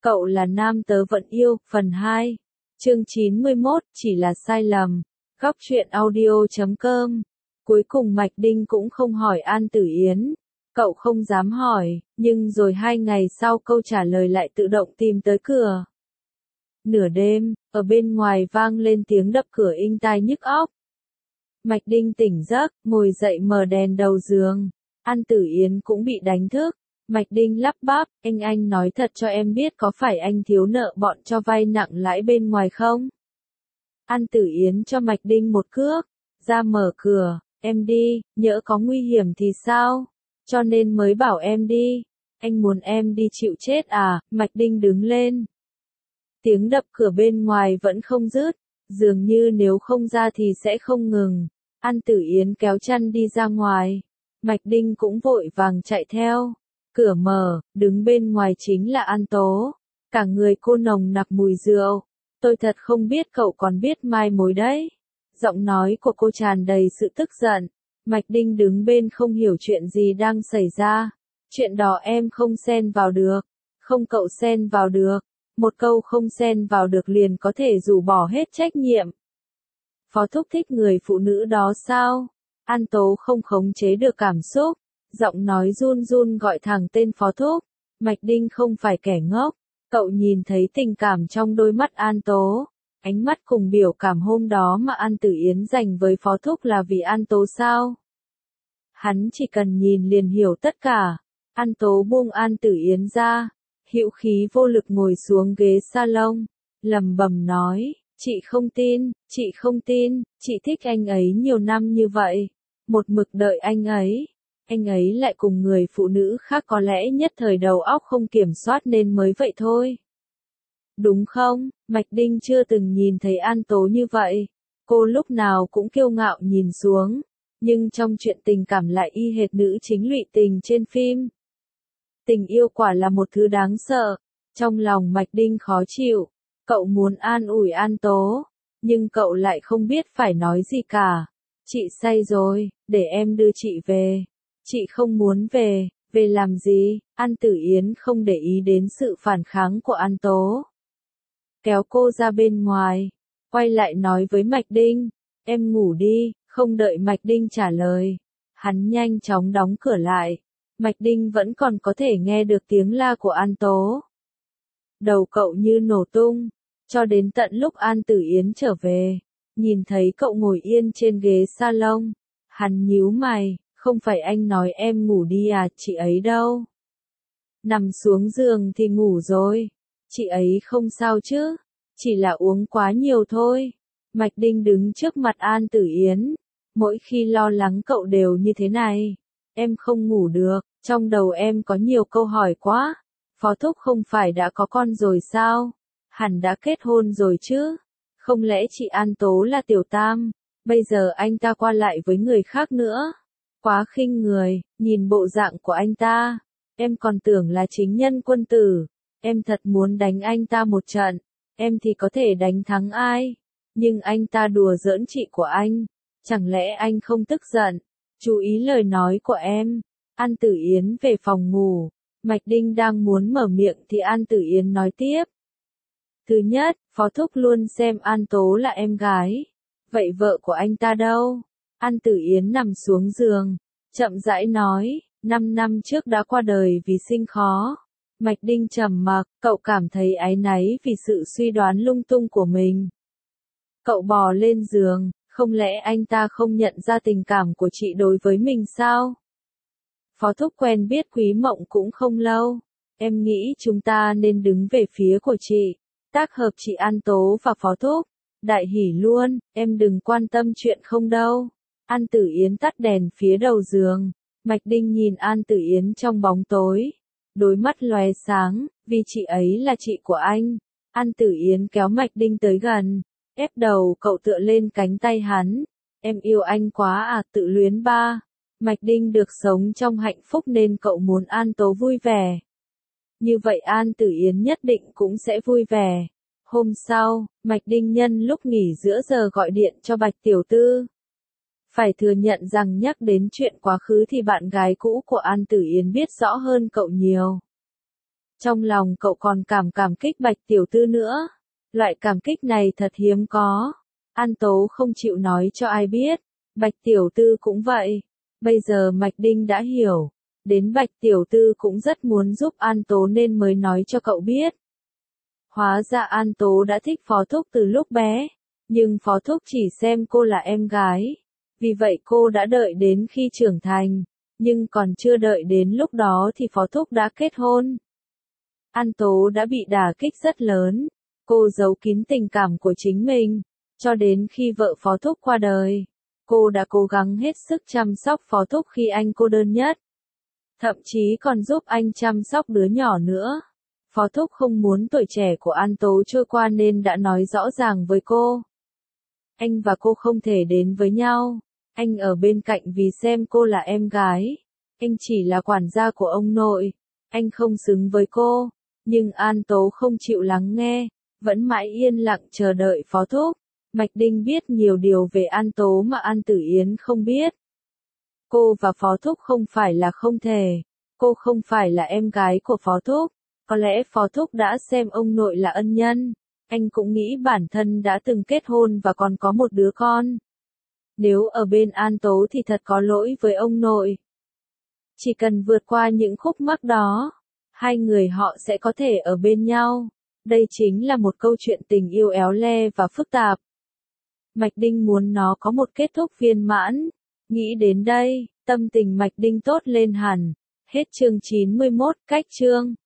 Cậu là nam tớ vẫn yêu, phần 2. Chương 91, chỉ là sai lầm. Góc truyện audio.com. Cuối cùng Mạch Đinh cũng không hỏi An Tử Yến. Cậu không dám hỏi, nhưng rồi 2 ngày sau câu trả lời lại tự động tìm tới cửa. Nửa đêm, ở bên ngoài vang lên tiếng đập cửa inh tai nhức óc. Mạch Đinh tỉnh giấc, ngồi dậy mở đèn đầu giường. An Tử Yến cũng bị đánh thức. Mạch Đinh lắp bắp, anh nói thật cho em biết có phải anh thiếu nợ bọn cho vay nặng lãi bên ngoài không? An Tử Yến cho Mạch Đinh một cước, ra mở cửa, em đi, nhỡ có nguy hiểm thì sao? Cho nên mới bảo em đi. Anh muốn em đi chịu chết à? Mạch Đinh đứng lên. Tiếng đập cửa bên ngoài vẫn không dứt, dường như nếu không ra thì sẽ không ngừng. An Tử Yến kéo chăn đi ra ngoài. Mạch Đinh cũng vội vàng chạy theo. Cửa mở, đứng bên ngoài chính là An Tố. Cả người cô nồng nặc mùi rượu. Tôi thật không biết cậu còn biết mai mối đấy. Giọng nói của cô tràn đầy sự tức giận. Mạch Đinh đứng bên không hiểu chuyện gì đang xảy ra. Chuyện đó em không xen vào được. Không cậu xen vào được. Một câu không xen vào được liền có thể rũ bỏ hết trách nhiệm. Phó Thúc thích người phụ nữ đó sao? An Tố không khống chế được cảm xúc. Giọng nói run run gọi thẳng tên Phó Thúc. Mạch Đinh không phải kẻ ngốc. Cậu nhìn thấy tình cảm trong đôi mắt An Tố. Ánh mắt cùng biểu cảm hôm đó mà An Tử Yến dành với Phó Thúc là vì An Tố sao? Hắn chỉ cần nhìn liền hiểu tất cả. An Tố buông An Tử Yến ra. Hữu khí vô lực ngồi xuống ghế salon. Lẩm bẩm nói, chị không tin, chị thích anh ấy nhiều năm như vậy. Một mực đợi anh ấy. Anh ấy lại cùng người phụ nữ khác có lẽ nhất thời đầu óc không kiểm soát nên mới vậy thôi. Đúng không? Mạch Đinh chưa từng nhìn thấy An Tố như vậy. Cô lúc nào cũng kiêu ngạo nhìn xuống. Nhưng trong chuyện tình cảm lại y hệt nữ chính lụy tình trên phim. Tình yêu quả là một thứ đáng sợ. Trong lòng Mạch Đinh khó chịu. Cậu muốn an ủi An Tố. Nhưng cậu lại không biết phải nói gì cả. Chị say rồi, để em đưa chị về. Chị không muốn về, về làm gì? An Tử Yến không để ý đến sự phản kháng của An Tố. Kéo cô ra bên ngoài, quay lại nói với Mạch Đinh, em ngủ đi, không đợi Mạch Đinh trả lời. Hắn nhanh chóng đóng cửa lại, Mạch Đinh vẫn còn có thể nghe được tiếng la của An Tố. Đầu cậu như nổ tung, cho đến tận lúc An Tử Yến trở về, nhìn thấy cậu ngồi yên trên ghế salon, hắn nhíu mày. Không phải anh nói em ngủ đi à, chị ấy đâu? Nằm xuống giường thì ngủ rồi. Chị ấy không sao chứ? Chỉ là uống quá nhiều thôi. Mạch Đinh đứng trước mặt An Tử Yến. Mỗi khi lo lắng cậu đều như thế này. Em không ngủ được, trong đầu em có nhiều câu hỏi quá. Phó Thúc không phải đã có con rồi sao? Hẳn đã kết hôn rồi chứ? Không lẽ chị An Tố là tiểu tam? Bây giờ anh ta qua lại với người khác nữa. Quá khinh người, nhìn bộ dạng của anh ta, em còn tưởng là chính nhân quân tử, em thật muốn đánh anh ta một trận, em thì có thể đánh thắng ai, nhưng anh ta đùa giỡn chị của anh, chẳng lẽ anh không tức giận, chú ý lời nói của em. An Tử Yến về phòng ngủ, Mạch Đinh đang muốn mở miệng thì An Tử Yến nói tiếp. Thứ nhất, Phó Thúc luôn xem An Tố là em gái, vậy vợ của anh ta đâu? An Tử Yến nằm xuống giường, chậm rãi nói, 5 năm trước đã qua đời vì sinh khó. Mạch Đinh trầm mặc, cậu cảm thấy áy náy vì sự suy đoán lung tung của mình. Cậu bò lên giường, không lẽ anh ta không nhận ra tình cảm của chị đối với mình sao? Phó Thúc quen biết Quý Mộng cũng không lâu. Em nghĩ chúng ta nên đứng về phía của chị, tác hợp chị An Tố và Phó Thúc. Đại hỉ luôn, em đừng quan tâm chuyện không đâu. An Tử Yến tắt đèn phía đầu giường. Mạch Đinh nhìn An Tử Yến trong bóng tối. Đôi mắt lóe sáng, vì chị ấy là chị của anh. An Tử Yến kéo Mạch Đinh tới gần. Ép đầu cậu tựa lên cánh tay hắn. Em yêu anh quá à, tự luyến ba. Mạch Đinh được sống trong hạnh phúc nên cậu muốn An Tố vui vẻ. Như vậy An Tử Yến nhất định cũng sẽ vui vẻ. Hôm sau, Mạch Đinh nhân lúc nghỉ giữa giờ gọi điện cho Bạch Tiểu Tư. Phải thừa nhận rằng nhắc đến chuyện quá khứ thì bạn gái cũ của An Tử Yến biết rõ hơn cậu nhiều. Trong lòng cậu còn cảm kích Bạch tiểu thư nữa. Loại cảm kích này thật hiếm có. An Tố không chịu nói cho ai biết. Bạch tiểu thư cũng vậy. Bây giờ Mạch Đinh đã hiểu. Đến Bạch tiểu thư cũng rất muốn giúp An Tố nên mới nói cho cậu biết. Hóa ra An Tố đã thích Phó Thúc từ lúc bé. Nhưng Phó Thúc chỉ xem cô là em gái. Vì vậy cô đã đợi đến khi trưởng thành. Nhưng còn chưa đợi đến lúc đó thì Phó Thúc đã kết hôn. An Tố đã bị đả kích rất lớn. Cô giấu kín tình cảm của chính mình. Cho đến khi vợ Phó Thúc qua đời. Cô đã cố gắng hết sức chăm sóc Phó Thúc khi anh cô đơn nhất. Thậm chí còn giúp anh chăm sóc đứa nhỏ nữa. Phó Thúc không muốn tuổi trẻ của An Tố trôi qua nên đã nói rõ ràng với cô. Anh và cô không thể đến với nhau. Anh ở bên cạnh vì xem cô là em gái. Anh chỉ là quản gia của ông nội. Anh không xứng với cô. Nhưng An Tố không chịu lắng nghe. Vẫn mãi yên lặng chờ đợi Phó Thúc. Mạch Đinh biết nhiều điều về An Tố mà An Tử Yến không biết. Cô và Phó Thúc không phải là không thể. Cô không phải là em gái của Phó Thúc. Có lẽ Phó Thúc đã xem ông nội là ân nhân. Anh cũng nghĩ bản thân đã từng kết hôn và còn có một đứa con. Nếu ở bên An Tố thì thật có lỗi với ông nội. Chỉ cần vượt qua những khúc mắc đó, hai người họ sẽ có thể ở bên nhau. Đây chính là một câu chuyện tình yêu éo le và phức tạp. Mạch Đinh muốn nó có một kết thúc viên mãn. Nghĩ đến đây, tâm tình Mạch Đinh tốt lên hẳn. Hết chương 91, cách chương.